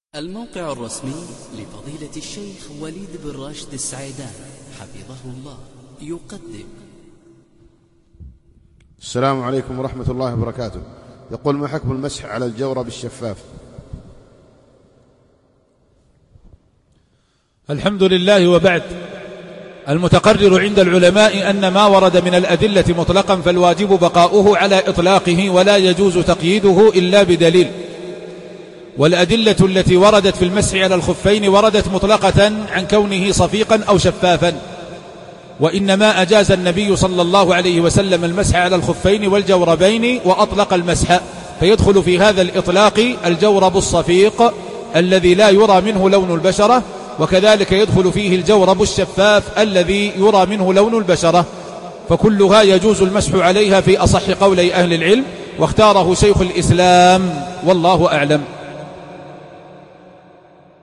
الموقع الرسمي لفضيلة الشيخ وليد بن راشد السعيدان حفظه الله يقدم. السلام عليكم ورحمة الله وبركاته. يقول: ما حكم المسح على الجورب الشفاف؟ الحمد لله، وبعد. المتقرر عند العلماء أن ما ورد من الأدلة مطلقا فالواجب بقاؤه على إطلاقه، ولا يجوز تقييده إلا بدليل. والأدلة التي وردت في المسح على الخفين وردت مطلقة عن كونه صفيقا أو شفافا، وإنما أجاز النبي صلى الله عليه وسلم المسح على الخفين والجوربين وأطلق المسح، فيدخل في هذا الإطلاق الجورب الصفيق الذي لا يرى منه لون البشرة، وكذلك يدخل فيه الجورب الشفاف الذي يرى منه لون البشرة، فكلها يجوز المسح عليها في أصح قولي أهل العلم، واختاره شيخ الإسلام والله أعلم.